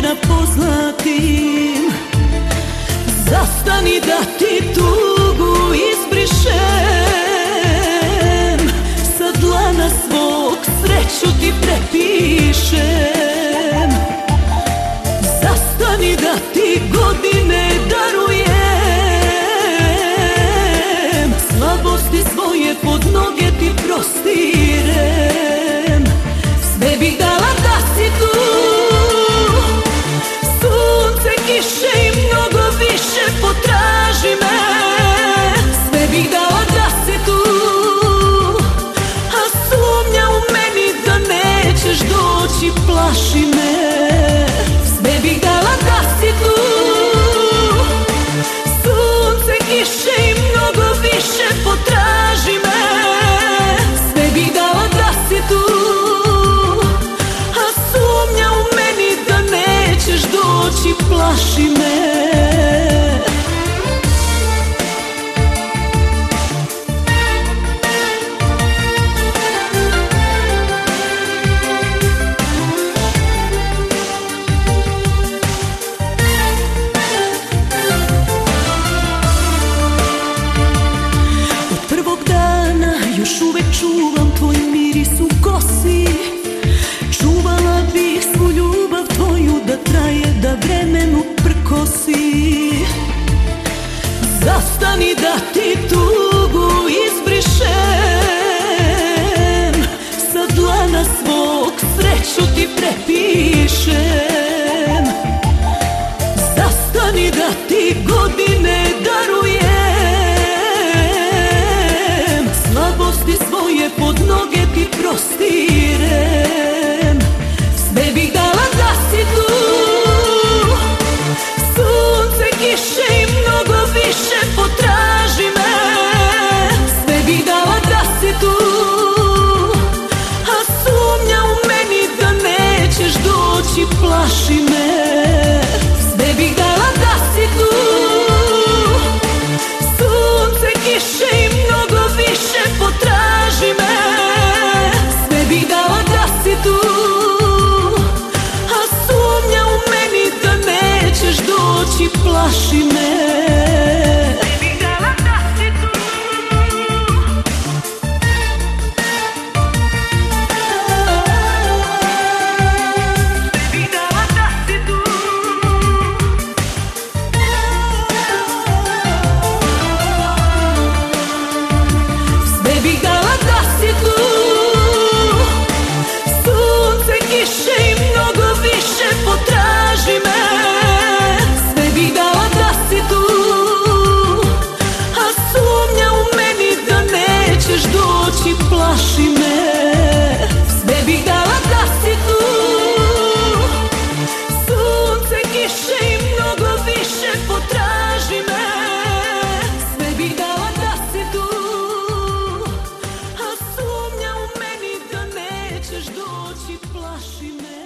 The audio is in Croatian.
vremena poznatim. Zastani da ti tugu izbrišem, sa dlana svog sreću ti prepišem. Zastani da ti godine darujem, slabosti svoje pod noge ti prostirem. Sve bih dala da si tu, sunce, kiše i mnogo više, potraži me. Sve bih dala da si tu, a sumnja u meni da nećeš doći plaši me. Sve bih dala da si tu, sunce, kiše i mnogo više, potraži me. Sve bih dala da si tu, a sumnja u meni da nećeš doći plaši me. Još uvek čuvam tvoj miris u kosi, čuvala bih svu ljubav tvoju da traje, da vremenu prkosi. Zastani da ti tugu izbrišem, sa dlana svog sreću ti prepišem. Zastani da ti godine darujem, slabosti svoje pod noge ti prostirem. Sve bih dala da si tu, sunce, kiše i mnogo više, potraži me. Sve bih dala da si tu, a sumnja u meni da nećeš doći plaši me. Sve bih dala da si tu, sunce, kiše i mnogo više, potraži me. Sve bih dala da si tu, a sumnja u meni da nećeš doći plaši me. Plaši me, sve bih dala da si tu, sunce, kiše i mnogo više, potraži me. Sve bih dala da si tu, a sumnja u meni da nećeš doći plaši me.